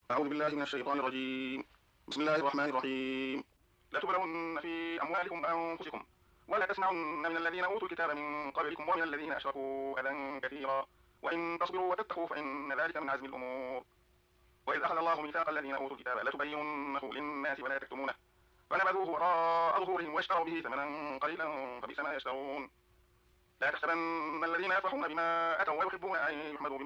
أعوذ بالله من الشيطان الرجيم. بسم الله الرحمن الرحيم. لتبلون في أموالكم وأنفسكم ولا تسمعن من الذين أوتوا الكتاب من قبلكم ومن الذين أشركوا أذى كثيرا وإن تصبروا وتتقوا فإن ذلك من عزم الأمور. وإذ أخذ الله ميثاق الذين أوتوا الكتاب لتبيننه للناس ولا تكتمونه فنبذوه وراء ظهورهم واشتروا به ثمنا قليلا فبئس ما يشترون. لا تحسبن الذين يفرحون بما أتوا ويحبون أن يحمدوا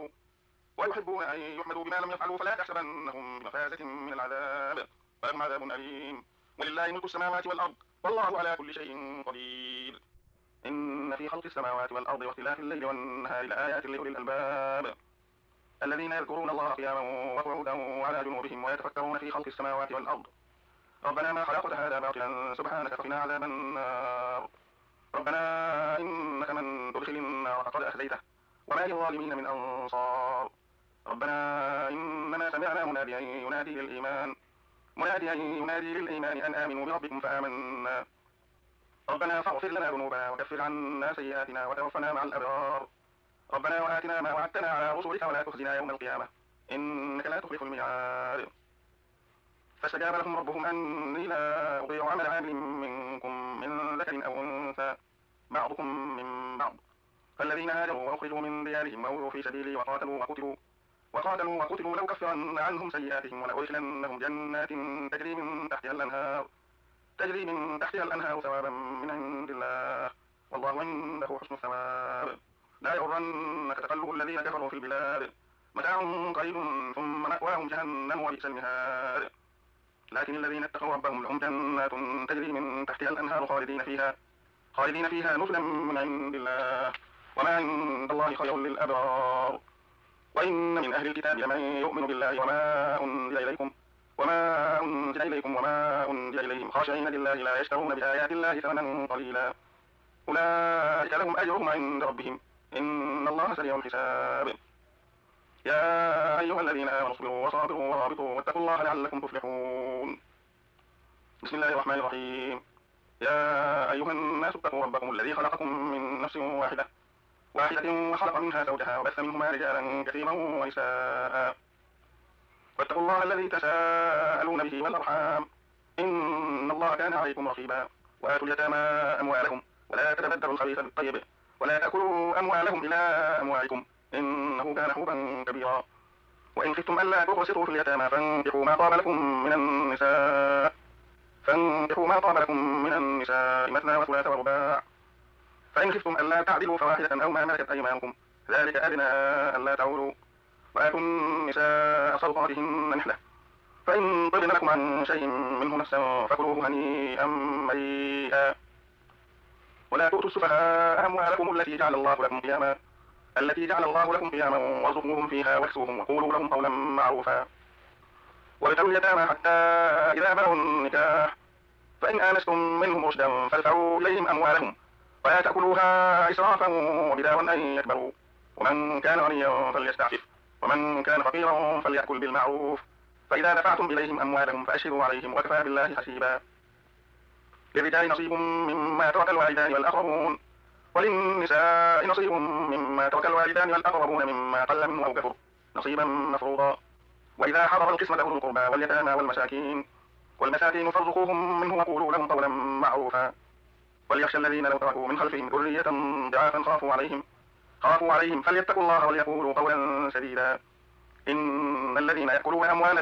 بما لم يفعلوا فلا تحسبنهم بمفازة من العذاب ولهم عذاب أليم. ولله ملك السماوات والأرض والله على كل شيء قدير. إن في خلق السماوات والأرض واختلاف الليل والنهار لآيات لأولي الألباب الذين يذكرون الله قياما وقعودا وعلى جنوبهم ويتفكرون في خلق السماوات والأرض ربنا ما خلقت هذا باطلا سبحانك فقنا عذاب النار. ربنا إنك من تدخل النار فقد أخزيته وما للظالمين من أنصار. ربنا إننا سمعنا مناديا ينادي للإيمان أن آمنوا بربكم فآمنا. ربنا فاغفر لنا ذنوبنا وكفر عنا سيئاتنا وتوفنا مع الأبرار. ربنا وآتنا ما وعدتنا على رسلك ولا تخزنا يوم القيامة إنك لا تخلف الميعاد. فاستجاب لهم ربهم أني لا أضيع عمل عامل منكم من ذكر أو أنثى بعضكم من بعض فالذين هاجروا وأخرجوا من ديارهم وأوذوا في سبيلي وقتلوا لأكفرن عنهم سيئاتهم ولأدخلنهم جنات تجري من تحتها الأنهار ثوابا من عند الله والله عنده حسن الثواب. لا يغرنك تقلب الذين كفروا في البلاد متاع قليل ثم مأواهم جهنم وبئس المهاد. لكن الذين اتقوا ربهم لهم جنات تجري من تحتها الأنهار خالدين فيها نزلا من عند الله وما عند الله خير للأبرار. وإن من أهل الكتاب لمن يؤمن بالله وما أنزل إليكم وما أنزل إليهم خاشعين لله لا يشترون بآيات الله ثمنا قليلا أولئك لهم أجرهم عند ربهم إن الله سريع الحساب. يا أيها الذين آمنوا اصبروا وصابروا ورابطوا واتقوا الله لعلكم تفلحون. بسم الله الرحمن الرحيم. يا أيها الناس اتقوا ربكم الذي خلقكم من نفس واحدة وخلق منها زوجها وبث منهما رجالا كثيرا ونساء واتقوا الله الذي تساءلون به والأرحام إن الله كان عليكم رقيبا. وآتوا اليتامى أموالهم ولا تتبدلوا الخبيث بالطيب ولا تأكلوا أموالهم إلى أموالكم إنه كان حوبا كبيرا. وإن خفتم ألا تقسطوا في اليتامى فانكحوا ما طاب لكم من النساء مثنى وثلاث ورباع فإن خفتم ألا تعدلوا فواحدة أو ما ملكت أيمانكم ذلك أدنى ألا تعولوا. وآتوا النساء صدقاتهن نحلة فإن طبن لكم عن شيء منه نفسا فكلوه هنيئا مريئا. ولا تؤتوا السفهاء أموالكم التي جعل الله لكم قياما وارزقوهم فيها واكسوهم وقولوا لهم قولا معروفا. وابتلوا اليتامى حتى إذا بلغوا النكاح فإن آنستم منهم رشدا فادفعوا إليهم أموالهم ولا تأكلوها إسرافا وبدارا أن يكبروا. ومن كان غنيا فليستعفف ومن كان فقيرا فليأكل بالمعروف. فإذا دفعتم إليهم أموالهم فأشهدوا عليهم وكفى بالله حسيبا. للرجال نصيب مما ترك الوالدان والأقربون وللنساء نصيب مما ترك الوالدان والأقربون مما قل منه أو كثر نصيبا مفروضا. وإذا حضر القسمة أولو القربى واليتامى والمساكين فارزقوهم منه وقولوا لهم قولا معروفا. وليخشى الذين لو تركوا من خلفهم ذرية ضعافا خافوا عليهم فليتقوا الله وليقولوا قولا سديدا. إن الذين يأكلون أموال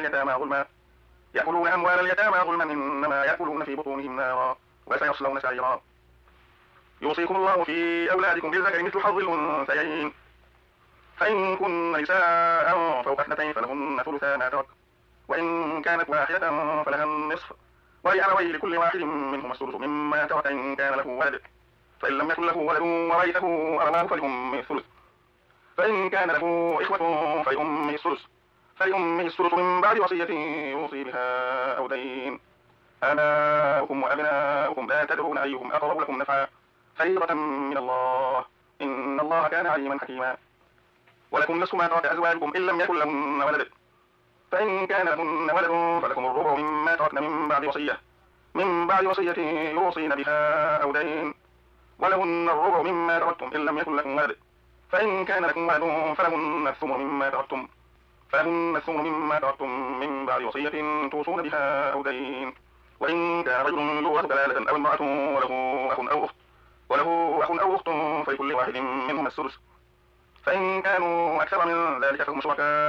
اليتامى ظلما إنما يأكلون في بطونهم نارا وسيصلون سعيرا. يوصيكم الله في أولادكم بالذكر مثل حظ الأنثيين فإن كن نساء فوق اثنتين فلهن ثلثا ما ترك وإن كانت واحدة فلها النصف ولأبويه لكل واحد منهما السدس مما ترك إن كان له ولد فإن لم يكن له ولد ورثه أبواه فلأمه الثلث فإن كان له إخوة فلأمه الثلث من بعد وصية يوصي بها أو دين. آباؤكم وأبناؤكم لا تدرون أيهم أقرب لكم نفعا فريضة من الله إن الله كان عليما حكيما. ولكم نصف ما ترك أزواجكم إن لم يكن لهن ولد فإن كان لهن ولد فلكم الربع مما تركن من بعد وصية يوصين بها أو دين. ولهن الربع مما تركتم إن لم يكن لكم ولد فإن كان لكم ولد فلهن الثمن مما تركتم فلهن الثمن مما تركتم من بعد وصية توصون بها أو دين. وإن كان رجل يورث كلالة أو امرأة وله أخ أو أخت فلكل واحد منهما السدس. فإن كانوا أكثر من ذلك فهم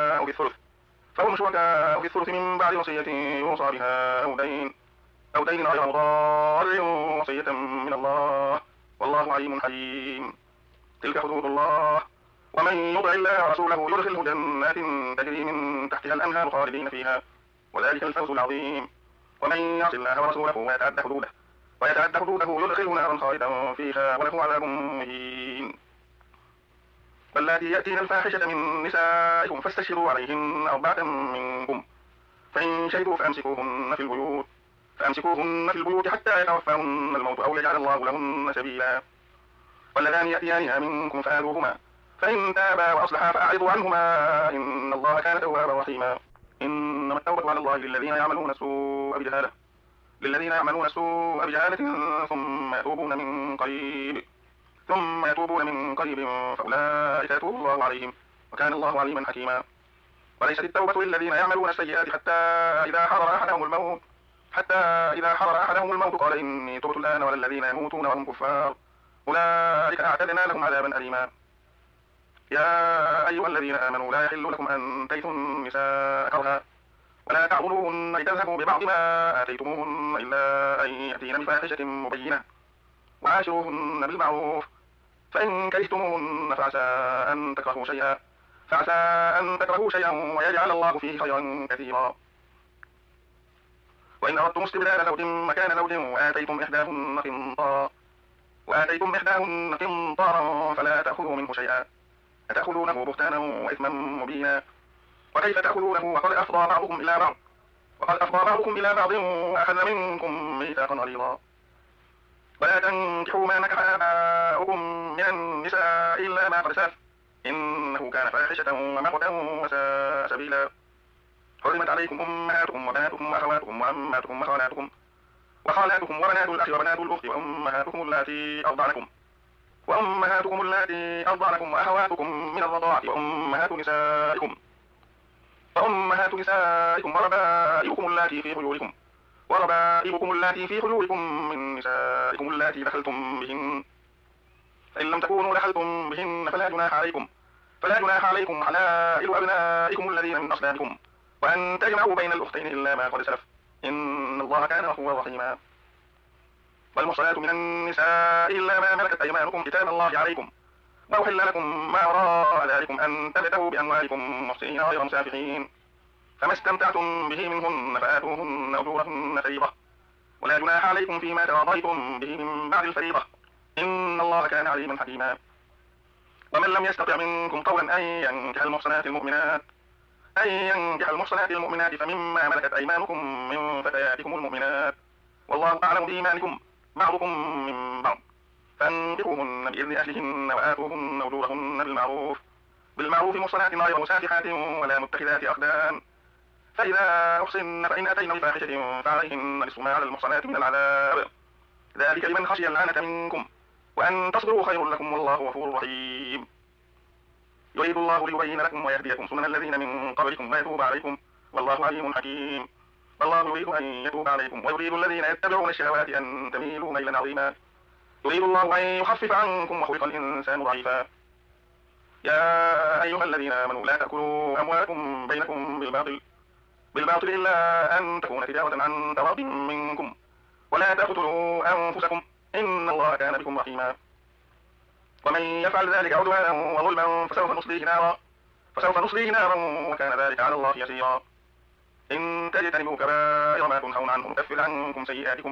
شركاء في الثلث من بعد وصية يوصى بها أو دين غير مضار، وصية من الله، والله عليم حليم. تلك حدود الله، ومن يطع الله ورسوله يدخله جنات تجري من تحتها الأنهار خالدين فيها، وذلك الفوز العظيم. ومن يعص الله ورسوله ويتعد حدوده يدخله نارا خالدا فيها وله عذاب مهين. واللاتي يأتين الفاحشة من نسائكم فاستشهدوا عليهن 4 منكم، فإن شهدوا فأمسكوهن في البيوت حتى يتوفاهن الموت أو يجعل الله لهن سبيلا. واللذان يأتيانها منكم فآذوهما، فإن تابا وأصلحا فأعرضوا عنهما، إن الله كان توابا رحيما. إنما التوبة على الله للذين يعملون السوء بجهالة ثم يتوبون من قريب فأولئك يتوب الله عليهم، وكان الله عليما حكيما. وليست التوبة للذين يعملون السيئات حتى إذا حضر أحدهم الموت قال إني تبت الآن، ولا الذين يموتون وهم كفار أولئك أعتدنا لهم عذابا أليما. يا أيها الذين آمنوا لا يحل لكم أن ترثوا النساء كرها، ولا تعضلوهن لتذهبوا ببعض ما آتيتموهن إلا أن يأتين بفاحشة مبينة، وعاشروهن بالمعروف. فإن كرهتموهن فعسى أن تكرهوا شيئا ويجعل الله فيه خيرا كثيرا. وإن أردتم استبدال زوج مكان زوج وآتيتم إحداهن قنطارا فلا تأخذوا منه شيئا، أتأخذونه بهتانا وإثما مبينا. وكيف تأخذونه وقد أفضى بعضكم إلى بعض وأخذ منكم ميثاقا غليظا. ولا تنكحوا ما نكح آباؤكم من النساء إلا ما قد سلف، إنه كان فاحشة ومقتا وساء سبيلا. حرمت عليكم أمهاتكم وبناتكم وأخواتكم وعماتكم وخالاتكم وبنات الأخ وبنات الأخت وأمهاتكم اللاتي أرضعنكم وأخواتكم من الرضاعة وأمهات نسائكم وربائبكم اللاتي في حجوركم من نسائكم اللاتي دخلتم بهن، فإن لم تكونوا دخلتم بهن فلا جناح عليكم حلائل أبنائكم الذين من أصلابكم، وأن تجمعوا بين الأختين إلا ما قد سلف، إن الله كان غفورا رحيما. والمحصنات من النساء إلا ما ملكت أيمانكم كتاب الله عليكم، وأحل لكم ما وراء ذلكم أن تبتغوا بأموالكم محصنين غير مسافحين، فما استمتعتم به منهن فآتوهن أجورهن فريضة، ولا جناح عليكم فيما تراضيتم به من بعد الفريضة، إن الله كان عليما حكيما. ومن لم يستطع منكم قولا أن ينكح المحصنات المؤمنات فمما ملكت أيمانكم من فتياتكم المؤمنات، والله أعلم بإيمانكم بعضكم من بعض، فانكحوهن بإذن أهلهن وآتوهن أجورهن بالمعروف محصنات غير مسافحات ولا متخذات أخدان، فإذا أحصن فإن أتين بفاحشة فعليهن نصف ما على المحصنات من العذاب، ذلك لمن خشي العنة منكم، وأن تصبروا خير لكم والله غفور رحيم. يريد الله ليبين لكم ويهديكم سنن الذين من قبلكم ويتوب عليكم، والله عليم حكيم. الله يريد أن يتوب عليكم ويريد الذين يتبعون الشهوات أن تميلوا ميلا عظيما، يريد الله أن يخفف عنكم وخلق الإنسان ضعيفا. يا أيها الذين آمنوا لا تأكلوا أموالكم بينكم بالباطل إلا أن تكون تجارة عن تراض منكم، ولا تقتلوا أنفسكم إن الله كان بكم رحيما. ومن يفعل ذلك عدوانا وظلما فسوف نصليه نارا وكان ذلك على الله يسيرا. إن تجتنبوا كبائر ما تنهون عنه نكفر عنكم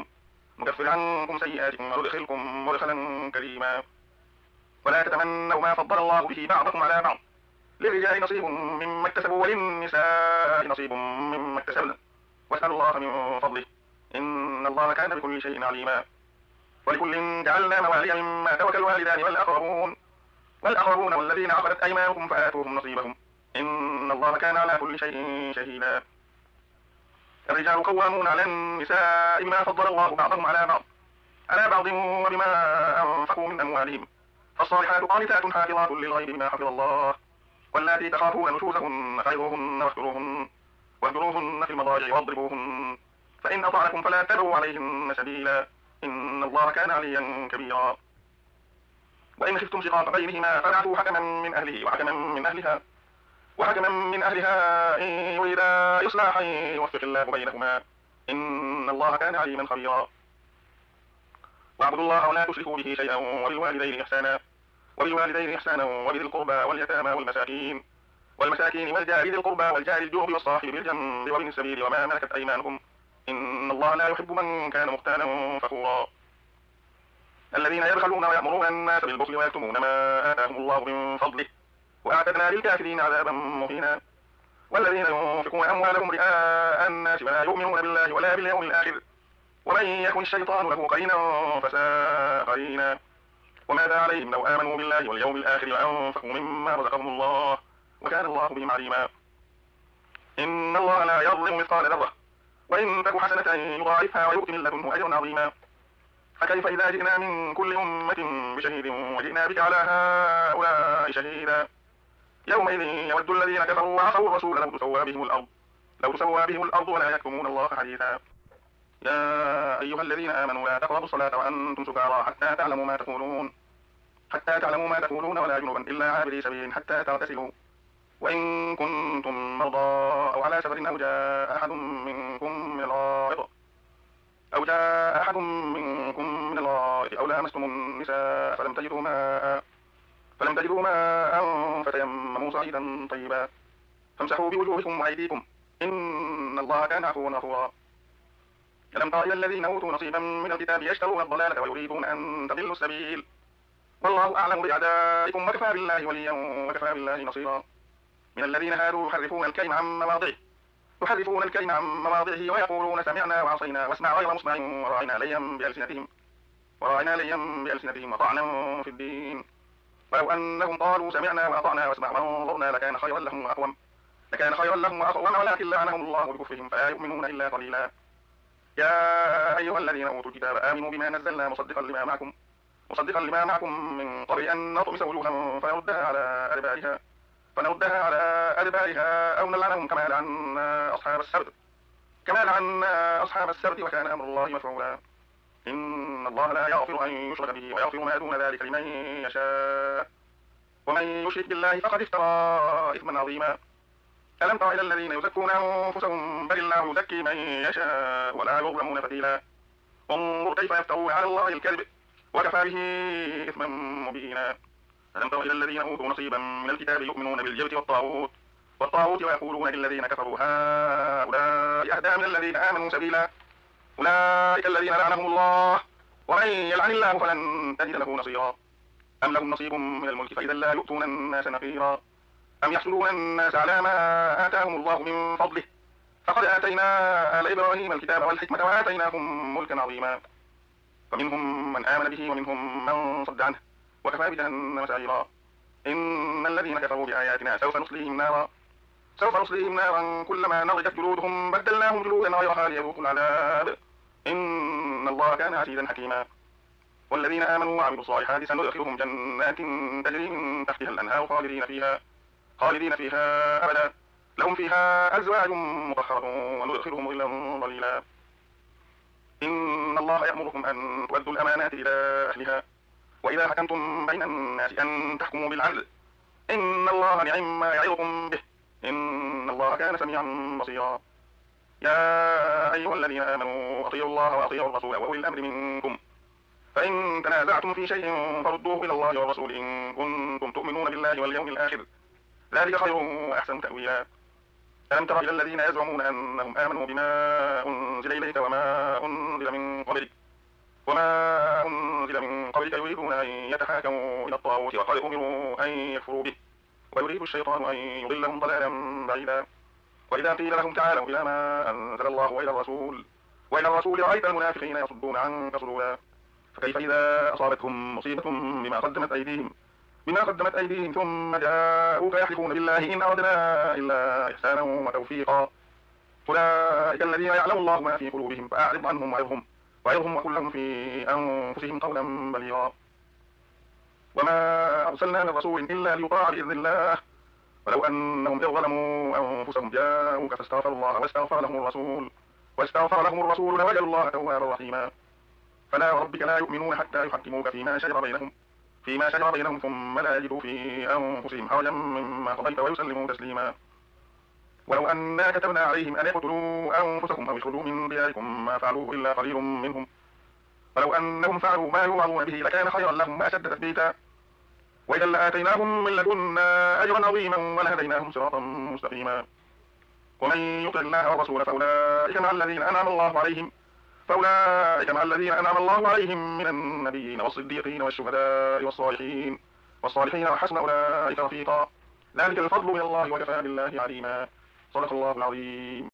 سيئاتكم وندخلكم مدخلا كريما. ولا تتمنوا ما فضل الله به بعضكم على بعض، للرجال نصيب مما اكتسبوا وللنساء نصيب مما اكتسبن، واسألوا الله من فضله إن الله كان بكل شيء عليما. ولكل جعلنا موالي مما ترك الوالدان والأقربون والذين عقدت أيمانكم فآتوهم نصيبهم، إن الله كان على كل شيء شهيدا. الرجال قوامون على النساء بما فضل الله بعضهم على بعض وبما أنفقوا من أموالهم، فالصالحات قانتات حافظات للغيب بما حفظ الله، واللاتي تخافون نشوزهن فعظوهن واهجروهن في المضاجع واضربوهن، فإن أطعنكم فلا تبغوا عليهن سبيلا، إن الله كان عليا كبيرا. وإن خفتم شقاق بينهما فابعثوا حكما من أهله وحكما من أهلها إن يريدا إصلاحا يوفق الله بينهما، إن الله كان عليما خبيرا. واعبدوا الله ولا تشركوا به شيئا وبالوالدين إحسانا وبذي القربى واليتامى والمساكين والجار ذي القربى والجار الجنب والصاحب بالجنب وابن السبيل وما ملكت أيمانكم، إن الله لا يحب من كان مختالا فخورا. الذين يبخلون ويأمرون الناس بالبخل ويكتمون ما آتاهم الله من فضله وأعتدنا للكافرين عذابا مهينا. والذين ينفقون أموالهم رئاء الناس ولا يؤمنون بالله ولا باليوم الآخر ومن يكن الشيطان له قرينا فساء قرينا. وماذا عليهم لو آمنوا بالله واليوم الآخر وأنفقوا مما رزقهم الله وكان الله بهم عليما. إن الله لا يظلم مثقال ذرة وإن تك حسنة يضاعفها ويؤتي من لدنه أجرا عظيما. فكيف إذا جئنا من كل أمة بشهيد وجئنا بك على هؤلاء شهيدا، يومئذ يود الذين كفروا وعصوا الرسول لو تسوى بهم الأرض ولا يكتمون الله حديثا. يا أيها الذين آمنوا لا تقربوا الصلاة وأنتم سكارى حتى تعلموا ما تقولون ولا جنبا إلا عابري سبيل حتى تغتسلوا، وإن كنتم مرضى أو على سفر أو جاء أحد منكم من الغائط أو لامستم النساء فلم تجدوا ماء فتيمموا صعيدا طيبا فامسحوا بوجوهكم وأيديكم إن الله كان عفوا غفورا. ألم تر إلى الذين أوتوا نصيبا من الكتاب يشترون الضلالة ويريدون أن تضلوا السبيل، والله أعلم بأعدائكم وكفى بالله وليا وكفى بالله نصيرا. من الذين هادوا يحرفون الكلم عن مواضعه ويقولون سمعنا وعصينا واسمع غير مسمع وراعنا ليا بألسنتهم وطعنا في الدين، ولو أنهم قالوا سمعنا وأطعنا واسمع وانظرنا لكان خيرا لهم وأقوم ولكن لعنهم الله بكفرهم فلا يؤمنون إلا قليلا. يا أيها الذين أوتوا الكتاب آمنوا بما نزلنا مصدقا لما معكم من قبل أن نطمس وجوها فنردها على أدبارها أو نلعنهم كما لعنا أصحاب السبت وكان أمر الله مفعولا. إن الله لا يغفر أن يشرك به ويغفر ما دون ذلك لمن يشاء ومن يشرك بالله فقد افترى إثما عظيما. ألم تر إلى الذين يزكون أنفسهم بل الله يزكي من يشاء ولا يظلمون فتيلا. انظر كيف يفترون على الله الكذب وكفى به إثما مبينا. ألم تر إلى الذين أوتوا نصيبا من الكتاب يؤمنون بالجبت والطاغوت ويقولون للذين كفروا هؤلاء أهدى من الذين آمنوا سبيلا، أولئك الذين لعنهم الله ومن يلعن الله فلن تجد له نصيرا. أم لهم نصيب من الملك فإذا لا يؤتون الناس نقيرا، أم يحسدون الناس على ما آتاهم الله من فضله فقد آتينا آل إبراهيم الكتاب والحكمة وآتيناهم ملكا عظيما. فمنهم من آمن به ومنهم من صد عنه وكفى بجهنم سعيرا. إن الذين كفروا بآياتنا سوف نصليهم نارا كلما نضجت جلودهم بدلناهم جلودا غيرها ليذوقوا العذاب إن الله كان عزيزا حكيما. والذين آمنوا وعملوا الصالحات سندخلهم جنات تجري من تحتها الأنهار خالدين فيها أبدا لهم فيها أزواج مطهرة وندخلهم ظلا ظليلا. إن الله يأمركم أن تؤدوا الأمانات إلى أهلها وإذا حكمتم بين الناس أن تحكموا بالعدل إن الله نعم ما يعظكم به إن الله كان سميعا بصيرا. يا أيها الذين آمنوا أطيعوا الله وأطيعوا الرسول وأولي الأمر منكم فإن تنازعتم في شيء فردوه إلى الله والرسول إن كنتم تؤمنون بالله واليوم الآخر ذلك خير وأحسن تأويلا. ألم تر إلى الذين يزعمون أنهم آمنوا بما أنزل إليك وما أنزل من قبلك يريدون أن يتحاكموا إلى الطاغوت وقد أمروا أن يكفروا به ويريد الشيطان أن يضلهم ضلالا بعيدا. وإذا قيل لهم تعالوا إلى ما أنزل الله وإلى الرسول رأيت المنافقين يصدون عنك صدودا. فكيف إذا أصابتهم مصيبة بما قدمت أيديهم ثم جاءوك يحلفون بالله إن أردنا إلا إحسانا وتوفيقا أولئك الذين يعلم الله ما في قلوبهم فأعرض عنهم وعظهم وقل لهم في أنفسهم قولا بليغا. وما أرسلنا من رسول إلا ليطاع بإذن الله ولو أنهم إذ ظلموا أنفسهم جاءوك فاستغفروا الله واستغفر لهم الرسول لوجدوا الله توابا رحيما. فلا وربك لا يؤمنون حتى يحكموك فيما شجر بينهم ثم لا يجدوا في أنفسهم حرجا مما قضيت ويسلموا تسليما. ولو أنا كتبنا عليهم أن يقتلوا أنفسهم أو يخرجوا من دياركم ما فعلوه إلا قليل منهم ولو أنهم فعلوا ما يوعظون به لكان خيرا لهم وأشد تثبيتا وإذا لآتيناهم من لدنا أجرا عظيما ولهديناهم صراطا مستقيما. ومن يطع الله والرسول فأولئك مع الذين أنعم الله عليهم من النبيين والصديقين والشهداء والصالحين وحسن أولئك رفيقا. ذلك الفضل من الله وكفى بالله عليما. صدق الله العظيم.